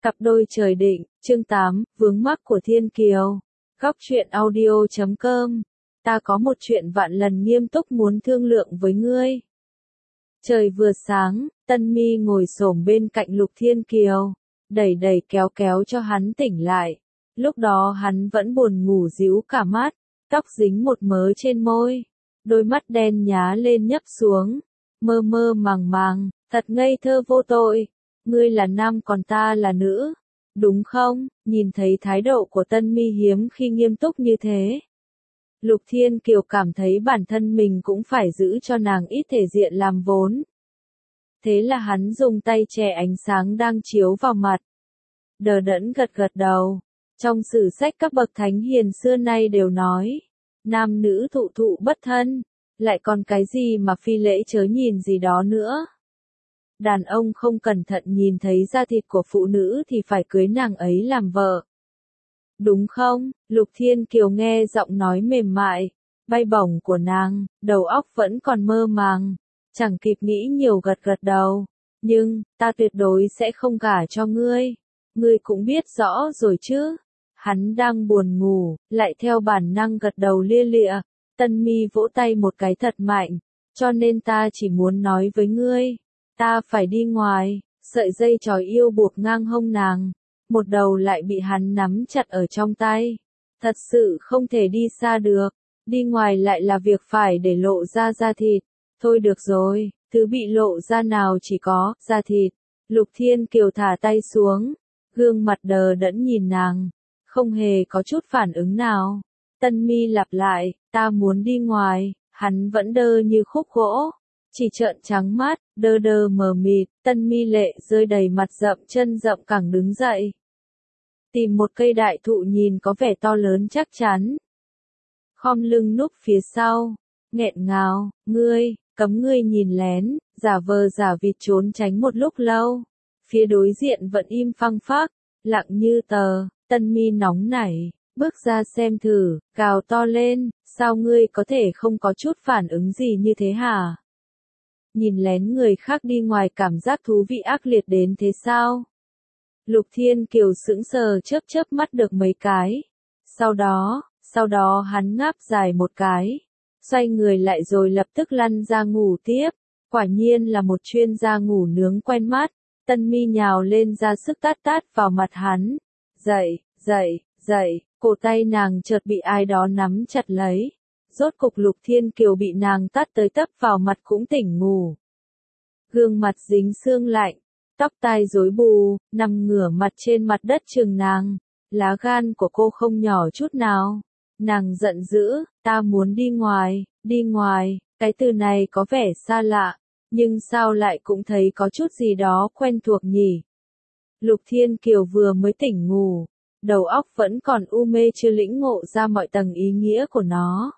Cặp đôi trời định, chương 8, vướng mắc của Thiên Kiều. Góc truyện audio.com. Ta có một chuyện vạn lần nghiêm túc muốn thương lượng với ngươi. Trời vừa sáng, Tân Mi ngồi xổm bên cạnh Lục Thiên Kiều, đẩy đẩy kéo kéo cho hắn tỉnh lại. Lúc đó hắn vẫn buồn ngủ ríu cả mắt, tóc dính một mớ trên môi, đôi mắt đen nhá lên nhấp xuống, mơ mơ màng màng, thật ngây thơ vô tội. Ngươi là nam còn ta là nữ, đúng không? Nhìn thấy thái độ của Tân Mi hiếm khi nghiêm túc như thế, Lục Thiên Kiều cảm thấy bản thân mình cũng phải giữ cho nàng ít thể diện làm vốn. Thế là hắn dùng tay che ánh sáng đang chiếu vào mặt, đờ đẫn gật gật đầu. Trong sử sách các bậc thánh hiền xưa nay đều nói, nam nữ thụ thụ bất thân, lại còn cái gì mà phi lễ chớ nhìn gì đó nữa. Đàn ông không cẩn thận nhìn thấy da thịt của phụ nữ thì phải cưới nàng ấy làm vợ. Đúng không? Lục Thiên Kiều nghe giọng nói mềm mại, bay bổng của nàng, đầu óc vẫn còn mơ màng, chẳng kịp nghĩ nhiều gật gật đầu. Nhưng, ta tuyệt đối sẽ không gả cho ngươi. Ngươi cũng biết rõ rồi chứ. Hắn đang buồn ngủ, lại theo bản năng gật đầu lia lịa. Tân Mi vỗ tay một cái thật mạnh, cho nên ta chỉ muốn nói với ngươi. Ta phải đi ngoài, sợi dây chói yêu buộc ngang hông nàng, một đầu lại bị hắn nắm chặt ở trong tay. Thật sự không thể đi xa được, đi ngoài lại là việc phải để lộ ra da thịt. Thôi được rồi, thứ bị lộ ra nào chỉ có da thịt. Lục Thiên Kiều thả tay xuống, gương mặt đờ đẫn nhìn nàng, không hề có chút phản ứng nào. Tân Mi lặp lại, ta muốn đi ngoài, hắn vẫn đơ như khúc gỗ. Chỉ trợn trắng mắt, đơ đơ mờ mịt, Tân Mi lệ rơi đầy mặt rậm chân rậm cẳng đứng dậy. Tìm một cây đại thụ nhìn có vẻ to lớn chắc chắn. Khom lưng núp phía sau, nghẹn ngào, cấm ngươi nhìn lén, giả vờ giả vịt trốn tránh một lúc lâu. Phía đối diện vẫn im phăng phắc, lặng như tờ. Tân Mi nóng nảy, bước ra xem thử, gào to lên, sao ngươi có thể không có chút phản ứng gì như thế hả? Nhìn lén người khác đi ngoài cảm giác thú vị ác liệt đến thế sao? Lục Thiên Kiều sững sờ chớp mắt được mấy cái. Sau đó hắn ngáp dài một cái, xoay người lại rồi lập tức lăn ra ngủ tiếp. Quả nhiên là một chuyên gia ngủ nướng quen mắt. Tân Mi nhào lên ra sức tát vào mặt hắn. Dậy, cổ tay nàng chợt bị ai đó nắm chặt lấy. Rốt cục Lục Thiên Kiều bị nàng tát tới tấp vào mặt cũng tỉnh ngủ. Gương mặt dính sương lạnh, tóc tai rối bù, nằm ngửa mặt trên mặt đất chừng nàng. Lá gan của cô không nhỏ chút nào. Nàng giận dữ, ta muốn đi ngoài, cái từ này có vẻ xa lạ, nhưng sao lại cũng thấy có chút gì đó quen thuộc nhỉ. Lục Thiên Kiều vừa mới tỉnh ngủ, đầu óc vẫn còn u mê chưa lĩnh ngộ ra mọi tầng ý nghĩa của nó.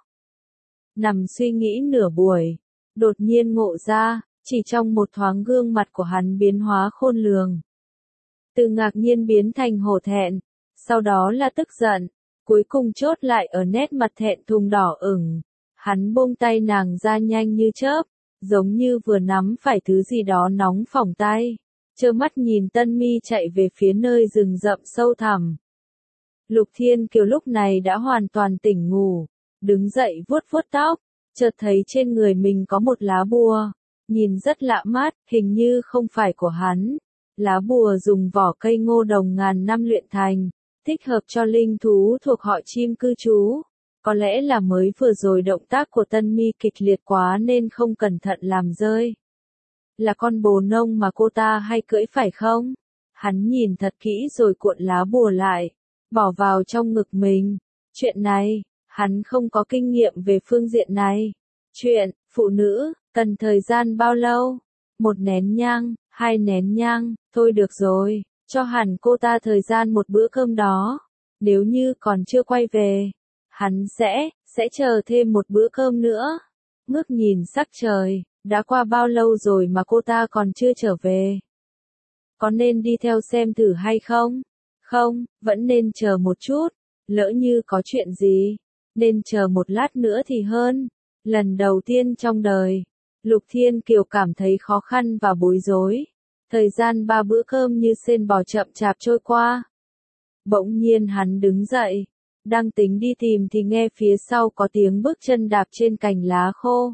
Nằm suy nghĩ nửa buổi, đột nhiên ngộ ra, chỉ trong một thoáng gương mặt của hắn biến hóa khôn lường. Từ ngạc nhiên biến thành hổ thẹn, sau đó là tức giận, cuối cùng chốt lại ở nét mặt thẹn thùng đỏ ửng. Hắn buông tay nàng ra nhanh như chớp, giống như vừa nắm phải thứ gì đó nóng phỏng tay, trơ mắt nhìn Tân Mi chạy về phía nơi rừng rậm sâu thẳm. Lục Thiên Kiều lúc này đã hoàn toàn tỉnh ngủ, đứng dậy vuốt tóc, chợt thấy trên người mình có một lá bùa, nhìn rất lạ mắt, hình như không phải của hắn. Lá bùa dùng vỏ cây ngô đồng ngàn năm luyện thành, thích hợp cho linh thú thuộc họ chim cư trú. Có lẽ là mới vừa rồi động tác của Tân Mi kịch liệt quá nên không cẩn thận làm rơi. Là con bồ nông mà cô ta hay cưỡi phải không? Hắn nhìn thật kỹ rồi cuộn lá bùa lại, bỏ vào trong ngực mình. Chuyện này, hắn không có kinh nghiệm về phương diện này. Chuyện, phụ nữ, cần thời gian bao lâu? 1 nén nhang, 2 nén nhang, thôi được rồi, cho hẳn cô ta thời gian một bữa cơm đó. Nếu như còn chưa quay về, hắn sẽ chờ thêm một bữa cơm nữa. Ngước nhìn sắc trời, đã qua bao lâu rồi mà cô ta còn chưa trở về? Có nên đi theo xem thử hay không? Không, vẫn nên chờ một chút, lỡ như có chuyện gì, nên chờ một lát nữa thì hơn. Lần đầu tiên trong đời, Lục Thiên Kiều cảm thấy khó khăn và bối rối. Thời gian 3 bữa cơm như sên bò chậm chạp trôi qua. Bỗng nhiên hắn đứng dậy, đang tính đi tìm thì nghe phía sau có tiếng bước chân đạp trên cành lá khô.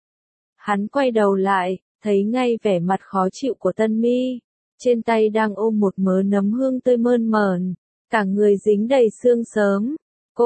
Hắn quay đầu lại, thấy ngay vẻ mặt khó chịu của Tân Mi, trên tay đang ôm một mớ nấm hương tươi mơn mởn, cả người dính đầy sương sớm.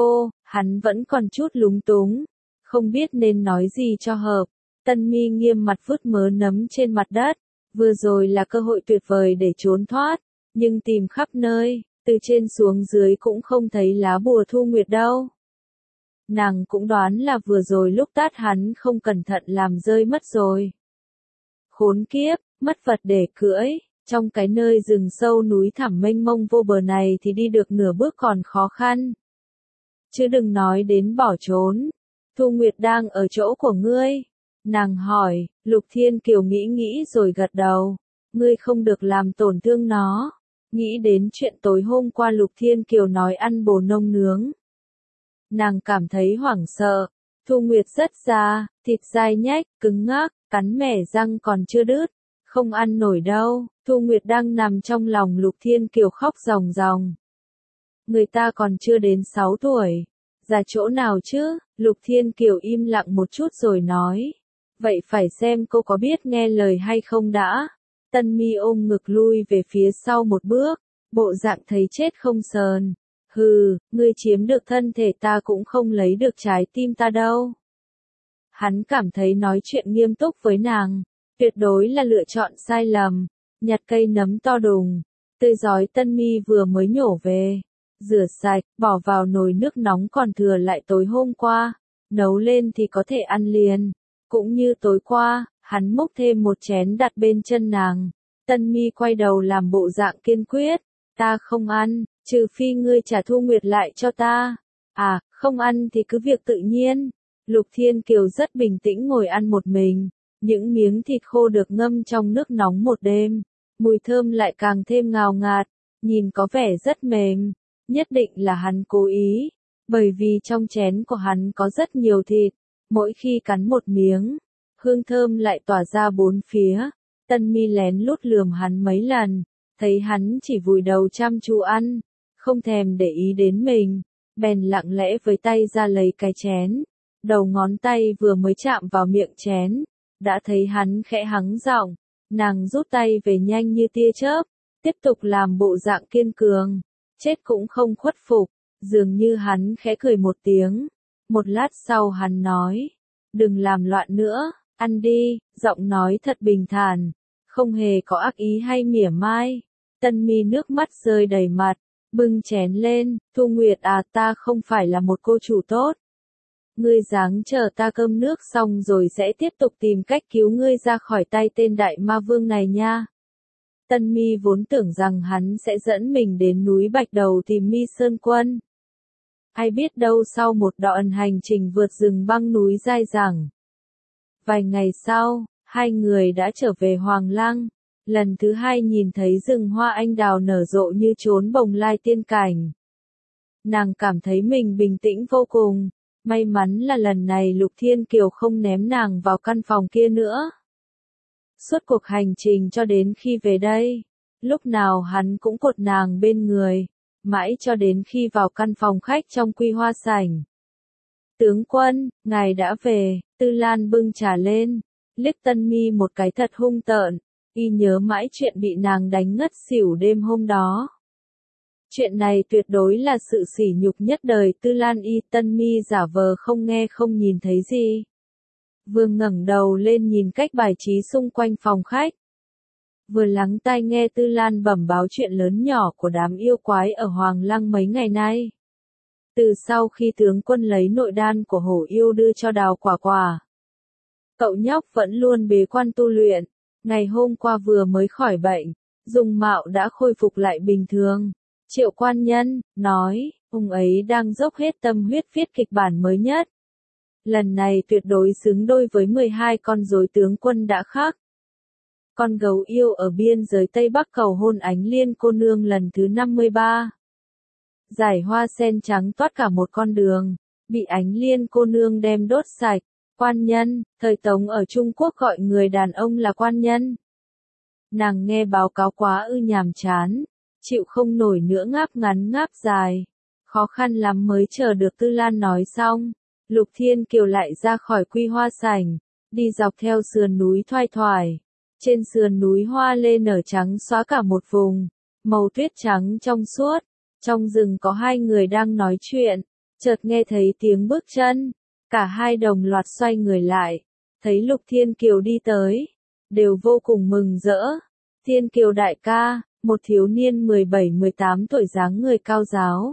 Hắn vẫn còn chút lúng túng, không biết nên nói gì cho hợp. Tân Mi nghiêm mặt vứt mớ nấm trên mặt đất, vừa rồi là cơ hội tuyệt vời để trốn thoát, nhưng tìm khắp nơi, từ trên xuống dưới cũng không thấy lá bùa Thu Nguyệt đâu. Nàng cũng đoán là vừa rồi lúc tát hắn không cẩn thận làm rơi mất rồi. Khốn kiếp, mất vật để cưỡi, trong cái nơi rừng sâu núi thẳm mênh mông vô bờ này thì đi được nửa bước còn khó khăn. Chứ đừng nói đến bỏ trốn. Thu Nguyệt đang ở chỗ của ngươi. Nàng hỏi, Lục Thiên Kiều nghĩ nghĩ rồi gật đầu. Ngươi không được làm tổn thương nó. Nghĩ đến chuyện tối hôm qua Lục Thiên Kiều nói ăn bồ nông nướng. Nàng cảm thấy hoảng sợ. Thu Nguyệt rất già, thịt dai nhách, cứng ngắc, cắn mẻ răng còn chưa đứt. Không ăn nổi đâu. Thu Nguyệt đang nằm trong lòng Lục Thiên Kiều khóc ròng ròng. Người ta còn chưa đến 6 tuổi. Già chỗ nào chứ? Lục Thiên Kiều im lặng một chút rồi nói. Vậy phải xem cô có biết nghe lời hay không đã. Tân Mi ôm ngực lui về phía sau một bước, bộ dạng thấy chết không sờn. Hừ, ngươi chiếm được thân thể ta cũng không lấy được trái tim ta đâu. Hắn cảm thấy nói chuyện nghiêm túc với nàng, tuyệt đối là lựa chọn sai lầm. Nhặt cây nấm to đùng, tươi rói Tân Mi vừa mới nhổ về. Rửa sạch, bỏ vào nồi nước nóng còn thừa lại tối hôm qua. Nấu lên thì có thể ăn liền. Cũng như tối qua, hắn múc thêm một chén đặt bên chân nàng. Tân Mi quay đầu làm bộ dạng kiên quyết. Ta không ăn, trừ phi ngươi trả Thu Nguyệt lại cho ta. À, không ăn thì cứ việc tự nhiên. Lục Thiên Kiều rất bình tĩnh ngồi ăn một mình. Những miếng thịt khô được ngâm trong nước nóng một đêm. Mùi thơm lại càng thêm ngào ngạt. Nhìn có vẻ rất mềm. Nhất định là hắn cố ý. Bởi vì trong chén của hắn có rất nhiều thịt. Mỗi khi cắn một miếng, hương thơm lại tỏa ra bốn phía. Tân Mi lén lút lườm hắn mấy lần, thấy hắn chỉ vùi đầu chăm chú ăn, không thèm để ý đến mình, bèn lặng lẽ với tay ra lấy cái chén. Đầu ngón tay vừa mới chạm vào miệng chén, đã thấy hắn khẽ hắng giọng, nàng rút tay về nhanh như tia chớp, tiếp tục làm bộ dạng kiên cường, chết cũng không khuất phục, dường như hắn khẽ cười một tiếng. Một lát sau hắn nói, đừng làm loạn nữa, ăn đi, giọng nói thật bình thản, không hề có ác ý hay mỉa mai. Tân Mi nước mắt rơi đầy mặt, bưng chén lên, Thu Nguyệt à, ta không phải là một cô chủ tốt. Ngươi ráng chờ ta cơm nước xong rồi sẽ tiếp tục tìm cách cứu ngươi ra khỏi tay tên đại ma vương này nha. Tân Mi vốn tưởng rằng hắn sẽ dẫn mình đến núi Bạch Đầu tìm Mi Sơn Quân. Ai biết đâu sau một đoạn hành trình vượt rừng băng núi dai dẳng. Vài ngày sau, hai người đã trở về Hoàng Lăng. Lần thứ hai nhìn thấy rừng hoa anh đào nở rộ như chốn bồng lai tiên cảnh. Nàng cảm thấy mình bình tĩnh vô cùng. May mắn là lần này Lục Thiên Kiều không ném nàng vào căn phòng kia nữa. Suốt cuộc hành trình cho đến khi về đây, lúc nào hắn cũng cột nàng bên người. Mãi cho đến khi vào căn phòng khách trong Quy Hoa Sảnh. Tướng quân, ngài đã về. Tư Lan bưng trà lên, liếc Tân Mi một cái thật hung tợn, y nhớ mãi chuyện bị nàng đánh ngất xỉu đêm hôm đó. Chuyện này tuyệt đối là sự sỉ nhục nhất đời Tư Lan y. Tân Mi giả vờ không nghe không nhìn thấy gì. Vừa ngẩng đầu lên nhìn cách bài trí xung quanh phòng khách. Vừa lắng tai nghe Tư Lan bẩm báo chuyện lớn nhỏ của đám yêu quái ở Hoàng Lăng mấy ngày nay. Từ sau khi tướng quân lấy nội đan của hổ yêu đưa cho Đào Quả Quả, cậu nhóc vẫn luôn bế quan tu luyện. Ngày hôm qua vừa mới khỏi bệnh, dung mạo đã khôi phục lại bình thường. Triệu quan nhân nói, ông ấy đang dốc hết tâm huyết viết kịch bản mới nhất. Lần này tuyệt đối xứng đôi với 12 con rối tướng quân đã khắc. Con gấu yêu ở biên giới Tây Bắc cầu hôn Ánh Liên cô nương lần thứ 53. Giải hoa sen trắng toát cả một con đường, bị Ánh Liên cô nương đem đốt sạch. Quan nhân, thời Tống ở Trung Quốc gọi người đàn ông là quan nhân. Nàng nghe báo cáo quá nhàm chán, chịu không nổi nữa ngáp ngắn ngáp dài. Khó khăn lắm mới chờ được Tư Lan nói xong. Lục Thiên Kiều lại ra khỏi Quy Hoa Sảnh, đi dọc theo sườn núi thoai thoải. Trên sườn núi hoa lê nở trắng xóa cả một vùng, màu tuyết trắng trong suốt. Trong rừng có hai người đang nói chuyện, chợt nghe thấy tiếng bước chân. Cả hai đồng loạt xoay người lại, thấy Lục Thiên Kiều đi tới, đều vô cùng mừng rỡ. Thiên Kiều đại ca, một thiếu niên 17-18 tuổi dáng người cao ráo.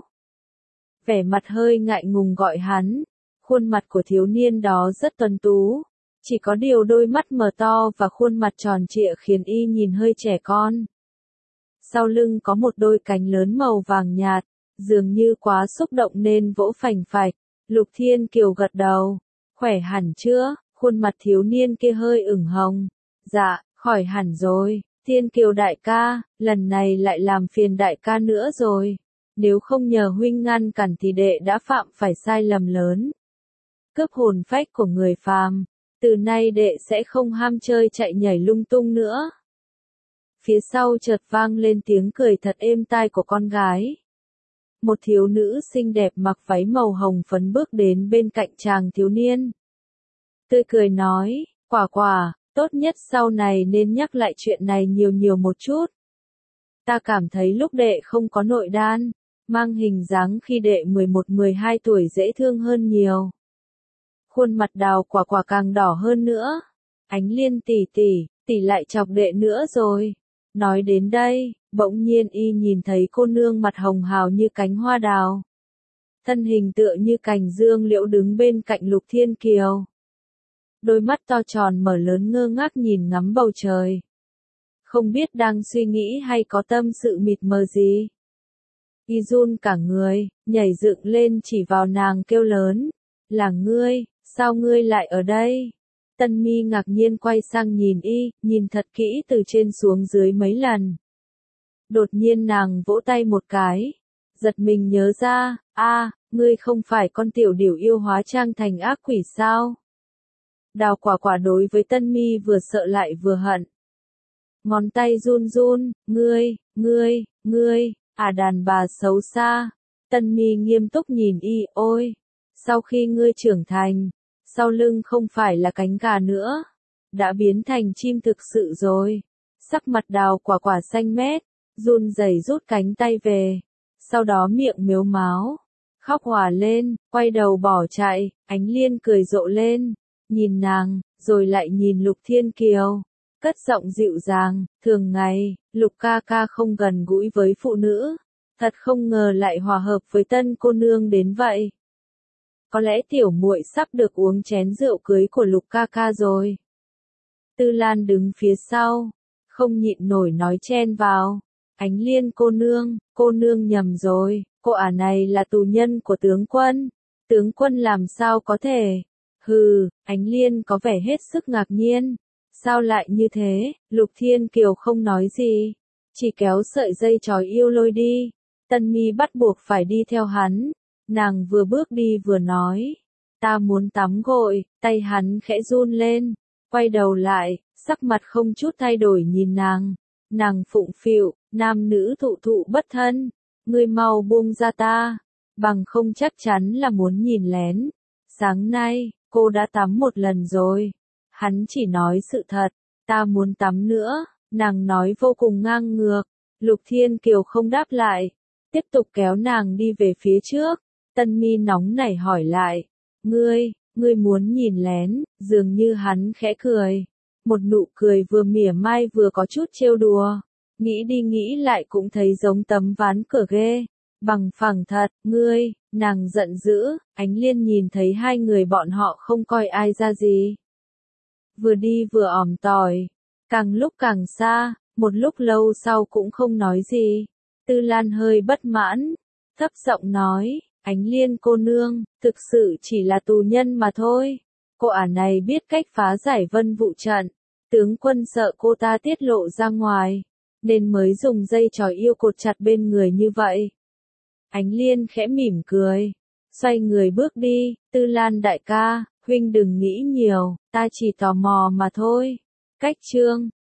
Vẻ mặt hơi ngại ngùng gọi hắn, khuôn mặt của thiếu niên đó rất tuấn tú, chỉ có điều đôi mắt mở to và khuôn mặt tròn trịa khiến y nhìn hơi trẻ con. Sau lưng có một đôi cánh lớn màu vàng nhạt, dường như quá xúc động nên vỗ phành phạch. Lục Thiên Kiều gật đầu, khỏe hẳn chưa? Khuôn mặt thiếu niên kia hơi ửng hồng. Dạ, khỏi hẳn rồi, Thiên Kiều đại ca, lần này lại làm phiền đại ca nữa rồi. Nếu không nhờ huynh ngăn cản thì đệ đã phạm phải sai lầm lớn. Cướp hồn phách của người phàm, từ nay đệ sẽ không ham chơi chạy nhảy lung tung nữa. Phía sau chợt vang lên tiếng cười thật êm tai của con gái. Một thiếu nữ xinh đẹp mặc váy màu hồng phấn bước đến bên cạnh chàng thiếu niên. Tươi cười nói, quả quả, tốt nhất sau này nên nhắc lại chuyện này nhiều nhiều một chút. Ta cảm thấy lúc đệ không có nội đan, mang hình dáng khi đệ 11-12 tuổi dễ thương hơn nhiều. Khuôn mặt Đào quả quả càng đỏ hơn nữa. Ánh Liên tỷ lại chọc đệ nữa rồi. Nói đến đây, bỗng nhiên y nhìn thấy cô nương mặt hồng hào như cánh hoa đào. Thân hình tựa như cành dương liễu đứng bên cạnh Lục Thiên Kiều. Đôi mắt to tròn mở lớn ngơ ngác nhìn ngắm bầu trời. Không biết đang suy nghĩ hay có tâm sự mịt mờ gì. Y run cả người, nhảy dựng lên chỉ vào nàng kêu lớn. Là ngươi, sao ngươi lại ở đây? Tân Mi ngạc nhiên quay sang nhìn y, nhìn thật kỹ từ trên xuống dưới mấy lần. Đột nhiên nàng vỗ tay một cái, giật mình nhớ ra, ngươi không phải con tiểu điểu yêu hóa trang thành ác quỷ sao? Đào quả quả đối với Tân Mi vừa sợ lại vừa hận. Ngón tay run run, ngươi, đàn bà xấu xa. Tân Mi nghiêm túc nhìn y, ôi, sau khi ngươi trưởng thành, sau lưng không phải là cánh gà nữa, đã biến thành chim thực sự rồi. Sắc mặt Đào quả quả xanh mét, run rẩy rút cánh tay về, sau đó miệng mếu máo, khóc òa lên, quay đầu bỏ chạy. Ánh Liên cười rộ lên, nhìn nàng, rồi lại nhìn Lục Thiên Kiều, cất giọng dịu dàng, thường ngày, Lục ca ca không gần gũi với phụ nữ, thật không ngờ lại hòa hợp với Tân cô nương đến vậy. Có lẽ tiểu muội sắp được uống chén rượu cưới của Lục ca ca rồi. Tư Lan đứng phía sau, không nhịn nổi nói chen vào. Ánh Liên cô nương nhầm rồi, cô ả này là tù nhân của tướng quân. Tướng quân làm sao có thể? Hừ, Ánh Liên có vẻ hết sức ngạc nhiên. Sao lại như thế? Lục Thiên Kiều không nói gì, chỉ kéo sợi dây trói yêu lôi đi. Tân Mi bắt buộc phải đi theo hắn. Nàng vừa bước đi vừa nói, ta muốn tắm gội. Tay hắn khẽ run lên, quay đầu lại, sắc mặt không chút thay đổi nhìn nàng. Nàng phụng phịu, nam nữ thụ thụ bất thân, ngươi mau buông ra ta, bằng không chắc chắn là muốn nhìn lén. Sáng nay, cô đã tắm một lần rồi. Hắn chỉ nói sự thật, ta muốn tắm nữa, nàng nói vô cùng ngang ngược. Lục Thiên Kiều không đáp lại, tiếp tục kéo nàng đi về phía trước. Tân Mi nóng nảy hỏi lại, ngươi muốn nhìn lén? Dường như hắn khẽ cười, một nụ cười vừa mỉa mai vừa có chút trêu đùa. Nghĩ đi nghĩ lại cũng thấy giống tấm ván cửa ghê, bằng phẳng thật. Nàng giận dữ. Ánh Liên nhìn thấy hai người bọn họ không coi ai ra gì, vừa đi vừa ỏm tỏi, càng lúc càng xa, một lúc lâu sau cũng không nói gì. Tư Lan hơi bất mãn, thấp giọng nói, Ánh Liên cô nương, thực sự chỉ là tù nhân mà thôi. Cô ả này biết cách phá giải vân vụ trận, tướng quân sợ cô ta tiết lộ ra ngoài, nên mới dùng dây trói yêu cột chặt bên người như vậy. Ánh Liên khẽ mỉm cười, xoay người bước đi. Tư Lan đại ca, huynh đừng nghĩ nhiều, ta chỉ tò mò mà thôi. Cách chương